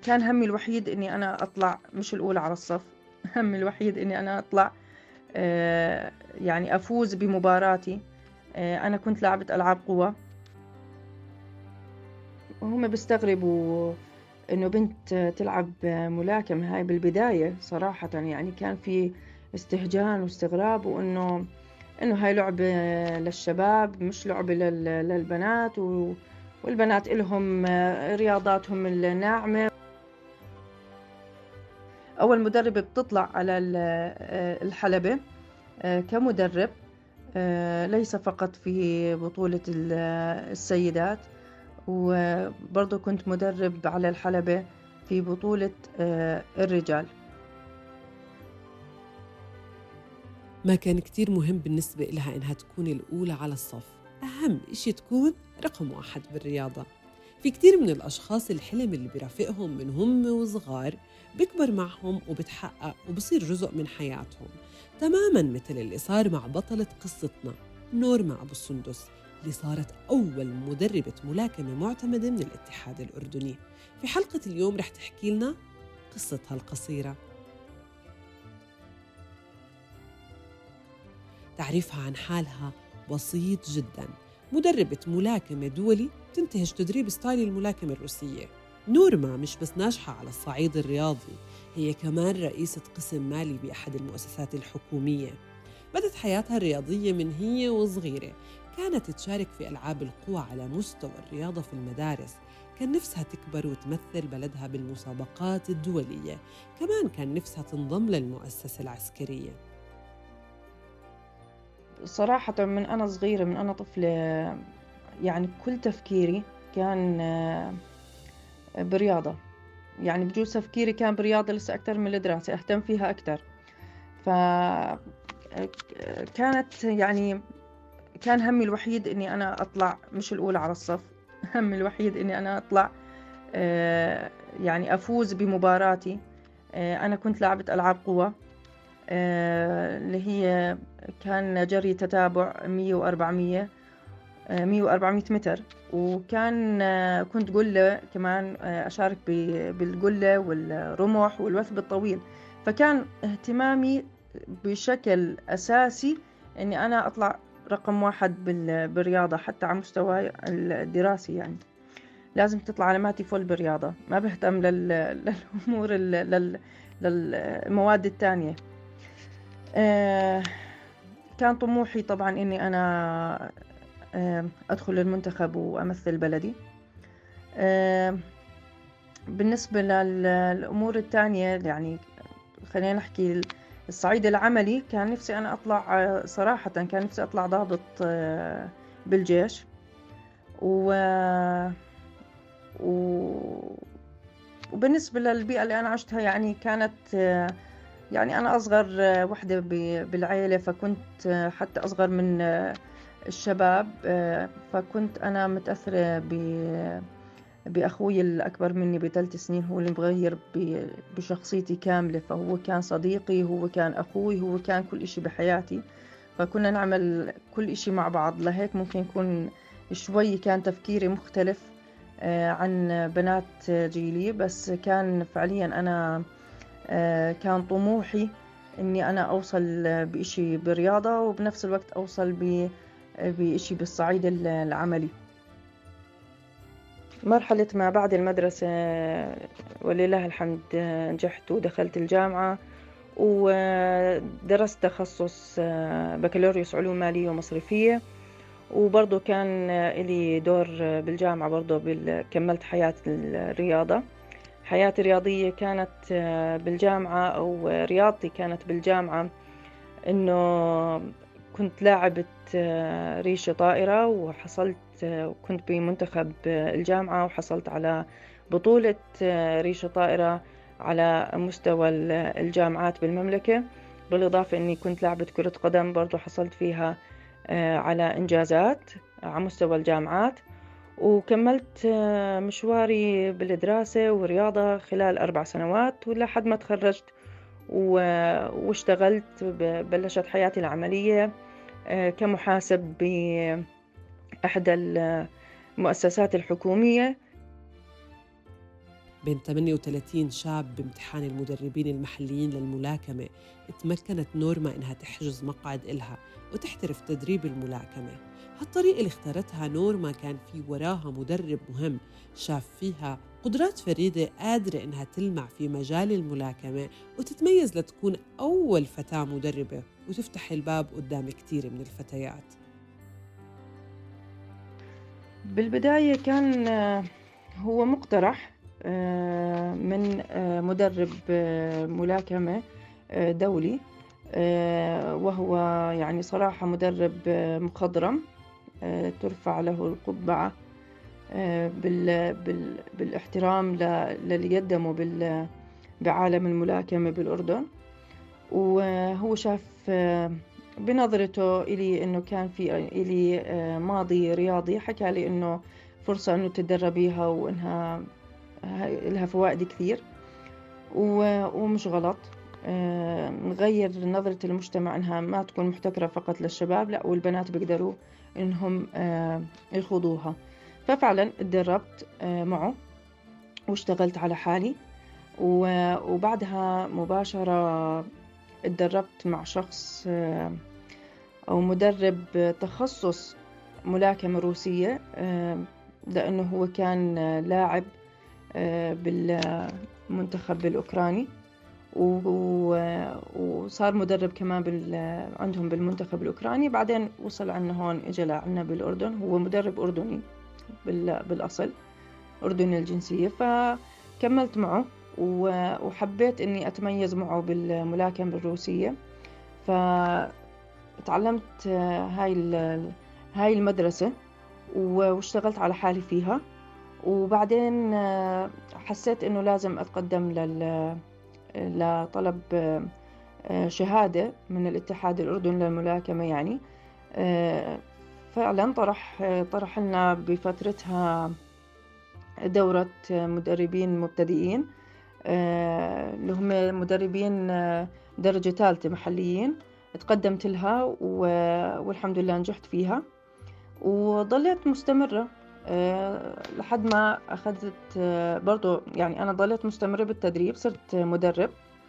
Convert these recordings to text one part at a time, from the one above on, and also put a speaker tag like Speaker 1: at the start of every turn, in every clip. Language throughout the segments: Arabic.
Speaker 1: كان همي الوحيد إني أنا أطلع مش الأولى على الصف. همي الوحيد إني أنا أطلع يعني أفوز بمباراتي. أنا كنت لاعبة ألعاب قوى، وهم بيستغربوا إنه بنت تلعب ملاكمة. هاي بالبداية صراحة يعني كان في استهجان واستغراب، وإنه هاي لعبة للشباب مش لعبة للبنات، والبنات إلهم رياضاتهم الناعمة. أول مدربة بتطلع على الحلبة كمدرب، ليس فقط في بطولة السيدات، وبرضو كنت مدرب على الحلبة في بطولة الرجال.
Speaker 2: ما كان كتير مهم بالنسبة إلها إنها تكون الأولى على الصف، أهم إشي تكون رقم واحد بالرياضة. في كتير من الأشخاص الحلم اللي بيرافقهم من هم وصغار بيكبر معهم وبتحقق وبصير جزء من حياتهم، تماماً مثل اللي صار مع بطلة قصتنا نورما أبو السندس، اللي صارت أول مدربة ملاكمة معتمدة من الاتحاد الأردني. في حلقة اليوم رح تحكي لنا قصتها القصيرة. تعريفها عن حالها بسيط جداً: مدربة ملاكمة دولي تنتهج تدريب ستايل الملاكمة الروسية. نورما مش بس ناجحة على الصعيد الرياضي، هي كمان رئيسة قسم مالي بأحد المؤسسات الحكومية. بدت حياتها الرياضية من هي وصغيرة، كانت تشارك في ألعاب القوى على مستوى الرياضة في المدارس، كان نفسها تكبر وتمثل بلدها بالمسابقات الدولية، كمان كان نفسها تنضم للمؤسسة العسكرية.
Speaker 1: صراحة من أنا صغيرة، من أنا طفلة، يعني كل تفكيري كان برياضة. يعني بجوز تفكيري كان برياضة لسه أكتر من الدراسة، أهتم فيها أكتر. فكانت يعني كان همي الوحيد إني أنا أطلع مش الأولى على الصف. همي الوحيد إني أنا أطلع يعني أفوز بمباراتي. أنا كنت لاعبة ألعاب قوى، اللي هي كان جري تتابع 100 و400، 100 و400 متر. وكان كنت قلة كمان، أشارك بالقلة والرمح والوثب الطويل. فكان اهتمامي بشكل أساسي أني أنا أطلع رقم واحد بالرياضة، حتى على مستوى الدراسي. يعني لازم تطلع علاماتي فل بالرياضة، ما بهتم للأمور للمواد التانية. كان طموحي طبعا إني أنا أدخل المنتخب وأمثل بلدي. بالنسبة للأمور التانية، يعني خلينا نحكي الصعيد العملي، كان نفسي أنا أطلع، صراحة كان نفسي أطلع ضابط بالجيش. و وبالنسبة للبيئة اللي أنا عشتها، يعني كانت يعني أنا أصغر وحدة بالعيلة، فكنت حتى أصغر من الشباب. فكنت أنا متأثرة بأخوي الأكبر مني ب3 سنين، هو اللي مغير بشخصيتي كاملة. فهو كان صديقي، هو كان أخوي، هو كان كل إشي بحياتي. فكنا نعمل كل إشي مع بعض. لهيك ممكن يكون شوي كان تفكيري مختلف عن بنات جيلي، بس كان فعليا أنا كان طموحي إني أنا أوصل بإشي برياضة، وبنفس الوقت أوصل بإشي بالصعيد العملي. مرحلة ما بعد المدرسة ولله الحمد نجحت ودخلت الجامعة، ودرست تخصص بكالوريوس علوم مالية ومصرفية. وبرضو كان لي دور بالجامعة، برضو كملت حياتي الرياضية كانت بالجامعة، أو رياضتي كانت بالجامعة. إنه كنت لاعبة ريشة طائرة، وحصلت كنت بمنتخب الجامعة، وحصلت على بطولة ريشة طائرة على مستوى الجامعات بالمملكة. بالإضافة أني كنت لاعبة كرة قدم، برضو حصلت فيها على إنجازات على مستوى الجامعات. وكملت مشواري بالدراسة والرياضة خلال 4 سنوات، ولحد ما تخرجت واشتغلت. بلشت حياتي العملية كمحاسب بأحد المؤسسات الحكومية.
Speaker 2: بين 38 شاب بامتحان المدربين المحليين للملاكمة، تمكنت نورما إنها تحجز مقعد إلها وتحترف تدريب الملاكمة. هالطريقة اللي اختارتها نورما كان في وراها مدرب مهم شاف فيها قدرات فريدة قادرة إنها تلمع في مجال الملاكمة وتتميز لتكون أول فتاة مدربة وتفتح الباب قدام كتير من الفتيات.
Speaker 1: بالبداية كان هو مقترح من مدرب ملاكمة دولي، وهو يعني صراحة مدرب مخضرم، ترفع له القبعة بالاحترام للي قدمه بعالم الملاكمة بالأردن. وهو شاف بنظرته إلي إنه كان في إلي ماضي رياضي، حكى لي إنه فرصة إنه تتدربيها وإنها لها فوائد كثير ومش غلط. نغير نظرة المجتمع إنها ما تكون محتكرة فقط للشباب، لا، والبنات بيقدروا إنهم يخوضوها. ففعلا اتدربت معه واشتغلت على حالي، وبعدها مباشرة اتدربت مع شخص أو مدرب تخصص ملاكمة روسية، لأنه هو كان لاعب بالمنتخب الأوكراني، وصار مدرب كمان عندهم بالمنتخب الأوكراني. بعدين وصل عنا هون، إجا لعنا بالأردن. هو مدرب أردني بالأصل، أردني الجنسية. فكملت معه وحبيت إني أتميز معه بالملاكمة الروسية. فتعلمت هاي المدرسة واشتغلت على حالي فيها. وبعدين حسيت إنه لازم أتقدم لطلب شهادة من الاتحاد الأردني للملاكمة يعني. فعلا طرح لنا بفترتها دورة مدربين مبتدئين، اللي هم مدربين درجة ثالثة محليين. تقدمت لها والحمد لله نجحت فيها، وظليت مستمرة لحد ما أخذت برضو، يعني أنا ظليت مستمرة بالتدريب. صرت مدرب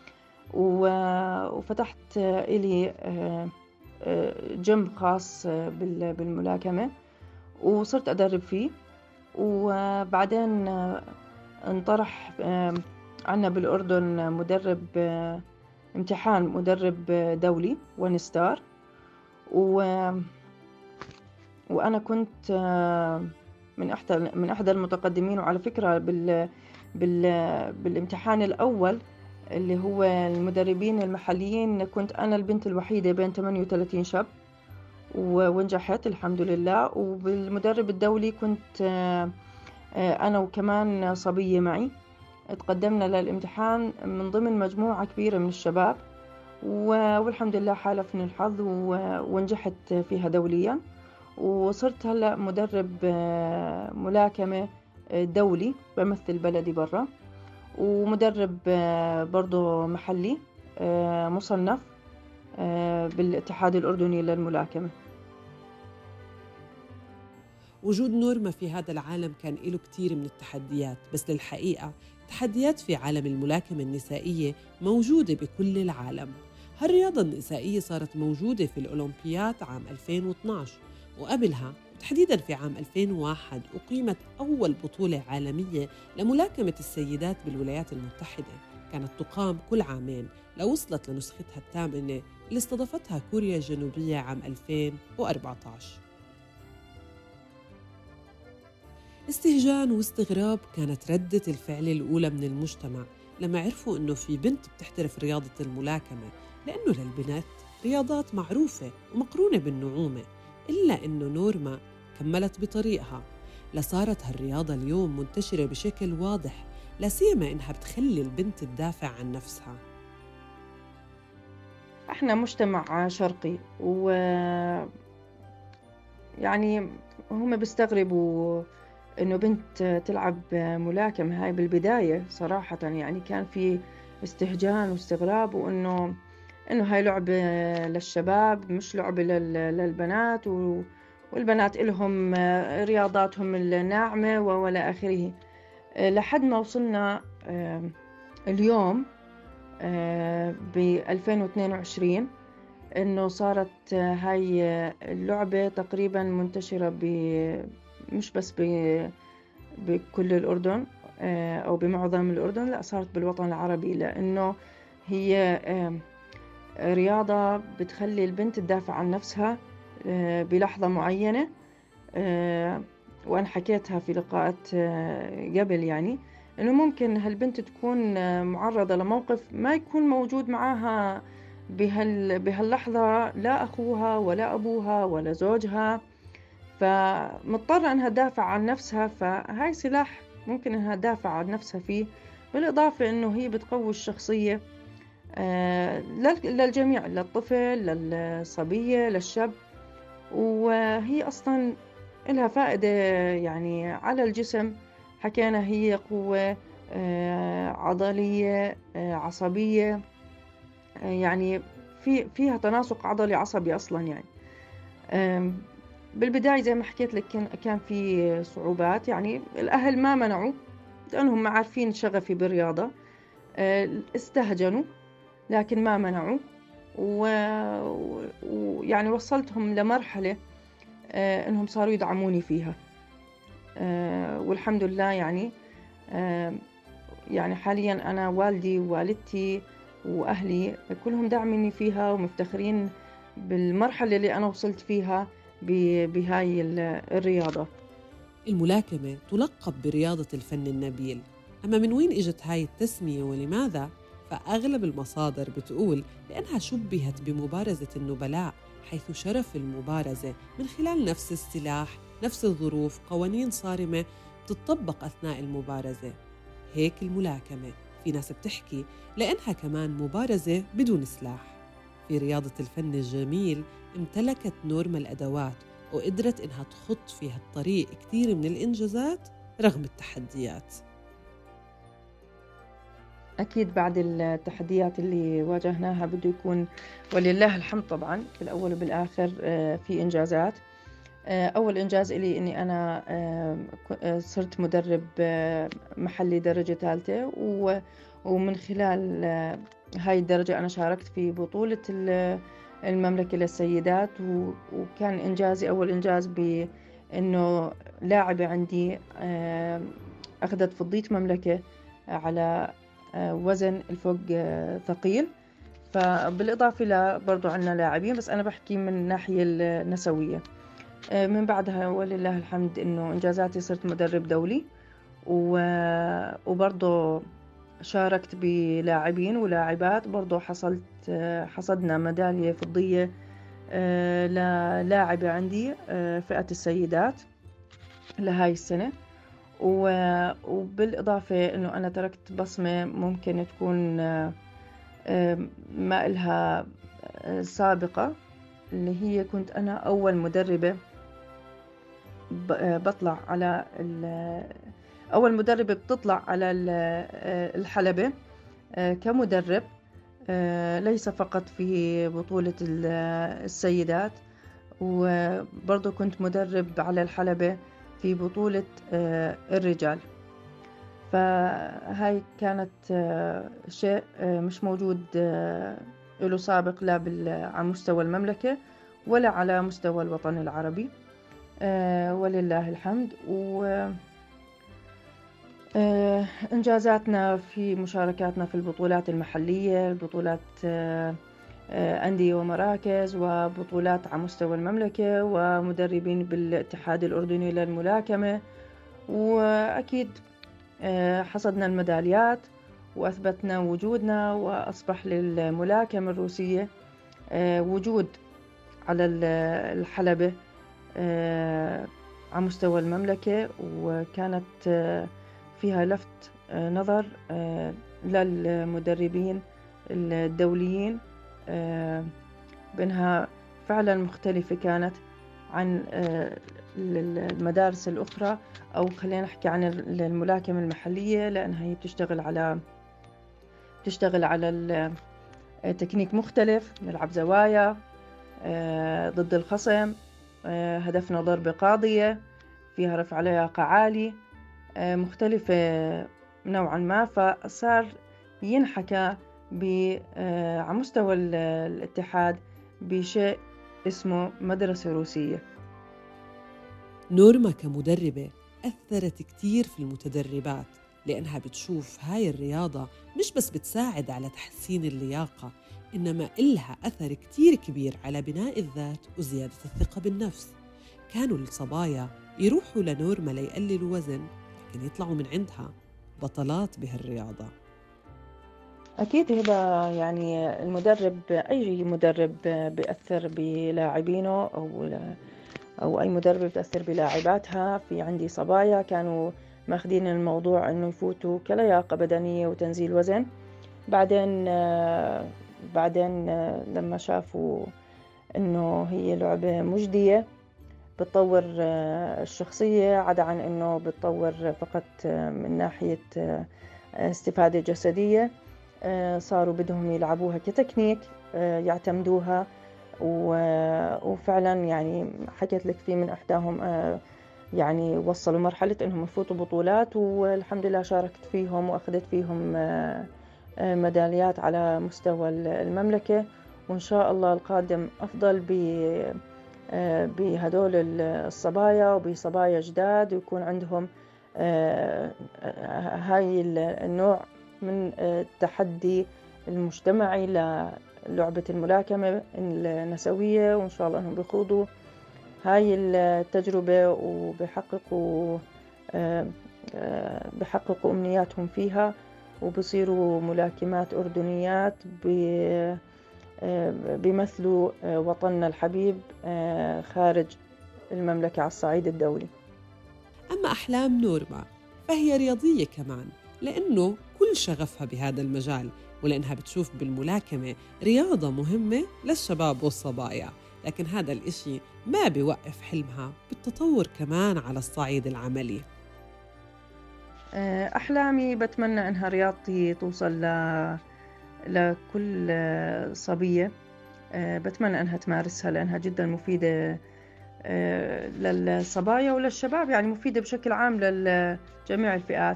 Speaker 1: وفتحت إلي جيم خاص بالملاكمة وصرت أدرب فيه. وبعدين انطرح عنا بالأردن مدرب امتحان مدرب دولي ون ستار، وأنا كنت من إحدى المتقدمين. وعلى فكرة بالامتحان الأول اللي هو المدربين المحليين كنت أنا البنت الوحيدة بين 38 شاب ونجحت الحمد لله. وبالمدرب الدولي كنت أنا وكمان صبية معي. تقدمنا للامتحان من ضمن مجموعة كبيرة من الشباب، والحمد لله حالفني الحظ ونجحت فيها دوليا. وصرت هلأ مدرب ملاكمة دولي، بمثل بلدي برا، ومدرب برضو محلي مصنف بالاتحاد الأردني للملاكمة.
Speaker 2: وجود نورما في هذا العالم كان له كتير من التحديات، بس للحقيقة التحديات في عالم الملاكمة النسائية موجودة بكل العالم. هالرياضة النسائية صارت موجودة في الأولمبيات عام 2012، وقبلها تحديداً في عام 2001 أقيمت أول بطولة عالمية لملاكمة السيدات بالولايات المتحدة، كانت تقام كل عامين لوصلت لنسختها الثامنة اللي استضافتها كوريا الجنوبية عام 2014. استهجان واستغراب كانت ردة الفعل الأولى من المجتمع لما عرفوا إنه في بنت بتحترف رياضة الملاكمة، لأنه للبنات رياضات معروفة ومقرونة بالنعومة. إلا إنه نورما كملت بطريقها لصارت هالرياضة اليوم منتشرة بشكل واضح، لا سيما إنها بتخلي البنت تدافع عن نفسها.
Speaker 1: احنا مجتمع شرقي، يعني هم بيستغربوا انه بنت تلعب ملاكمة. هاي بالبداية صراحة يعني كان في استهجان واستغراب، وانه هاي لعبة للشباب مش لعبة للبنات، والبنات إلهم رياضاتهم الناعمة ولا آخره. لحد ما وصلنا اليوم ب 2022 إنه صارت هاي اللعبة تقريبا منتشرة مش بس بكل الأردن أو بمعظم الأردن، لا صارت بالوطن العربي، لأنه هي رياضة بتخلي البنت تدافع عن نفسها بلحظة معينة. وأنا حكيتها في لقاءات قبل، يعني إنه ممكن هالبنت تكون معرضة لموقف ما يكون موجود معاها بهاللحظة لا أخوها ولا أبوها ولا زوجها، فمضطرة أنها تدافع عن نفسها. فهاي سلاح ممكن أنها تدافع عن نفسها فيه، بالإضافة أنه هي بتقوي الشخصية للجميع، للطفل، للصبية، للشاب. وهي أصلا لها فائدة يعني على الجسم. حكينا هي قوة عضلية عصبية، يعني فيها تناسق عضلي عصبي أصلا يعني. بالبداية زي ما حكيت لك كان في صعوبات، يعني الأهل ما منعوا لأنهم عارفين شغفي بالرياضة، استهجنوا لكن ما منعوا. ويعني وصلتهم لمرحلة إنهم صاروا يدعموني فيها، والحمد لله. يعني حاليا أنا والدي ووالدتي وأهلي كلهم داعميني فيها ومفتخرين بالمرحلة اللي أنا وصلت فيها بهاي الرياضة.
Speaker 2: الملاكمة تلقب برياضة الفن النبيل، أما من وين إجت هاي التسمية ولماذا؟ فأغلب المصادر بتقول لأنها شبهت بمبارزة النبلاء، حيث شرف المبارزة من خلال نفس السلاح، نفس الظروف، قوانين صارمة بتطبق أثناء المبارزة. هيك الملاكمة في ناس بتحكي لأنها كمان مبارزة بدون سلاح. في رياضة الفن الجميل امتلكت نورما الأدوات وقدرت إنها تخط في هالطريق كثير من الإنجازات رغم التحديات.
Speaker 1: أكيد بعد التحديات اللي واجهناها بده يكون ولله الحمد طبعا بالأول وبالآخر في إنجازات. أول إنجاز إلي إني أنا صرت مدرب محلي درجة ثالثة، ومن خلال هاي الدرجة أنا شاركت في بطولة المملكة للسيدات، وكان إنجازي أول إنجاز بأنه لاعبة عندي أخذت فضية مملكة على وزن الفوق ثقيل. فبالإضافة برضو عنا لاعبين، بس أنا بحكي من الناحية النسوية. من بعدها ولله الحمد إنه إنجازاتي صرت مدرب دولي، وبرضو شاركت بلاعبين ولاعبات، برضو حصدنا ميدالية فضية للاعبة عندي فئة السيدات لهاي السنة. وبالإضافة إنه أنا تركت بصمة ممكن تكون ما إلها سابقة، اللي هي كنت أنا أول مدربة بطلع على أول مدربة بتطلع على الحلبة كمدرب، ليس فقط في بطولة السيدات، وبرضو كنت مدرب على الحلبة في بطولة الرجال. فهاي كانت شيء مش موجود له سابق، لا على مستوى المملكة ولا على مستوى الوطن العربي، ولله الحمد. إنجازاتنا في مشاركاتنا في البطولات المحلية، البطولات أندية ومراكز، وبطولات على مستوى المملكة، ومدربين بالاتحاد الأردني للملاكمة. وأكيد حصدنا الميداليات وأثبتنا وجودنا، وأصبح للملاكمة الروسية وجود على الحلبة على مستوى المملكة، وكانت فيها لفت نظر للمدربين الدوليين بأنها فعلا مختلفة كانت عن المدارس الأخرى، أو خلينا نحكي عن الملاكمة المحلية، لأنها هي بتشتغل على تكنيك مختلف، نلعب زوايا ضد الخصم، هدفنا ضربة قاضية فيها رفع لياقة عالي، مختلفة نوعا ما، فصار ينحكى على مستوى الاتحاد بشيء اسمه مدرسة روسية.
Speaker 2: نورما كمدربة أثرت كتير في المتدربات، لأنها بتشوف هاي الرياضة مش بس بتساعد على تحسين اللياقة، إنما إلها أثر كتير كبير على بناء الذات وزيادة الثقة بالنفس. كانوا الصبايا يروحوا لنورما ليقللوا وزن، لكن يطلعوا من عندها بطلات بهالرياضة.
Speaker 1: أكيد هبة، يعني أي مدرب بيأثر بلاعبينه أو أي مدرب بتأثر بلاعباتها. في عندي صبايا كانوا ماخدين الموضوع إنه يفوتوا كلياقة بدنية وتنزيل وزن، بعدين لما شافوا إنه هي لعبة مجدية بتطور الشخصية، عدا عن إنه بتطور فقط من ناحية استفادة جسدية، صاروا بدهم يلعبوها كتكنيك يعتمدوها. وفعلا يعني حكيت لك في من إحداهم يعني وصلوا مرحلة إنهم يفوتوا بطولات، والحمد لله شاركت فيهم وأخذت فيهم ميداليات على مستوى المملكة. وإن شاء الله القادم أفضل بهدول الصبايا وبصبايا جداد، ويكون عندهم هاي النوع من التحدي المجتمعي للعبة الملاكمة النسوية. وإن شاء الله أنهم بيخوضوا هاي التجربة وبيحققوا أمنياتهم فيها، وبصيروا ملاكمات أردنيات بيمثلوا وطننا الحبيب خارج المملكة على الصعيد الدولي.
Speaker 2: أما أحلام نورما فهي رياضية كمان، لأنه كل شغفها بهذا المجال، ولأنها بتشوف بالملاكمة رياضة مهمة للشباب والصبايا. لكن هذا الإشي ما بيوقف حلمها بالتطور كمان على الصعيد العملي.
Speaker 1: أحلامي بتمنى أنها رياضتي توصل لكل صبية. بتمنى أنها تمارسها لأنها جدا مفيدة للصبايا وللشباب، يعني مفيدة بشكل عام لجميع الفئات.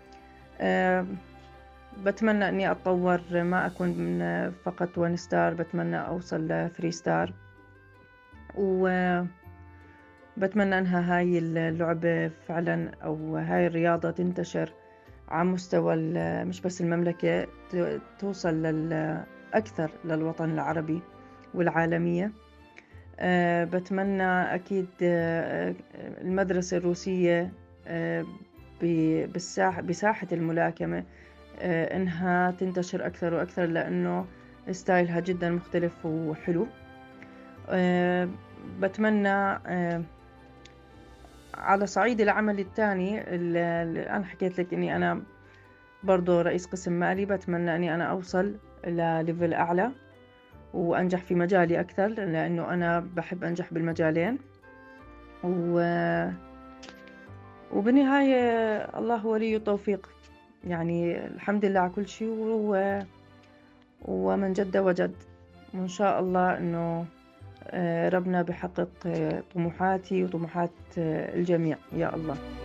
Speaker 1: بتمنى أني أتطور، ما أكون من فقط 1 ستار، بتمنى أوصل ل 3 ستار. وبتمنى أنها هاي اللعبة فعلا أو هاي الرياضة تنتشر على مستوى مش بس المملكة، توصل أكثر للوطن العربي والعالمية. بتمنى أكيد المدرسة الروسية بساحة الملاكمة إنها تنتشر أكثر وأكثر، لأنه ستايلها جدا مختلف وحلو. بتمنى على صعيد العمل الثاني اللي أنا حكيت لك إني أنا برضو رئيس قسم مالي، بتمنى أني أنا أوصل لليفل أعلى وأنجح في مجالي أكثر، لأنه أنا بحب أنجح بالمجالين. وبالنهاية الله ولي التوفيق، يعني الحمد لله على كل شيء، ومن جد وجد. وإن شاء الله أنه ربنا بحقق طموحاتي وطموحات الجميع يا الله.